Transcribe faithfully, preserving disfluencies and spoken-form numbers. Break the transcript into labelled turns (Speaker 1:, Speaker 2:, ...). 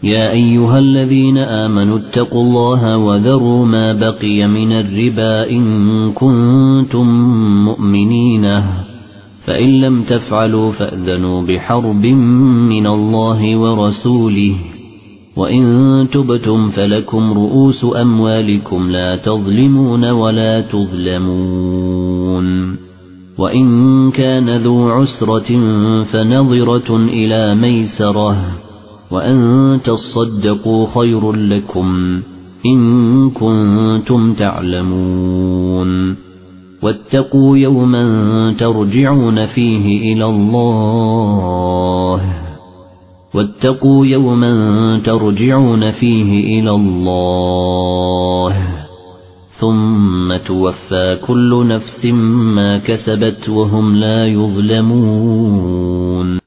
Speaker 1: يا أيها الذين آمنوا اتقوا الله وذروا ما بقي من الربا إن كنتم مؤمنين فإن لم تفعلوا فأذنوا بحرب من الله ورسوله وإن تبتم فلكم رؤوس أموالكم لا تظلمون ولا تظلمون وإن كان ذو عسرة فنظرة إلى ميسرة وأن تصدقوا خير لكم إن كنتم تعلمون واتقوا يوما ترجعون فيه إلى الله واتقوا يوما ترجعون فيه إلى الله ثم توفى كل نفس ما كسبت وهم لا يظلمون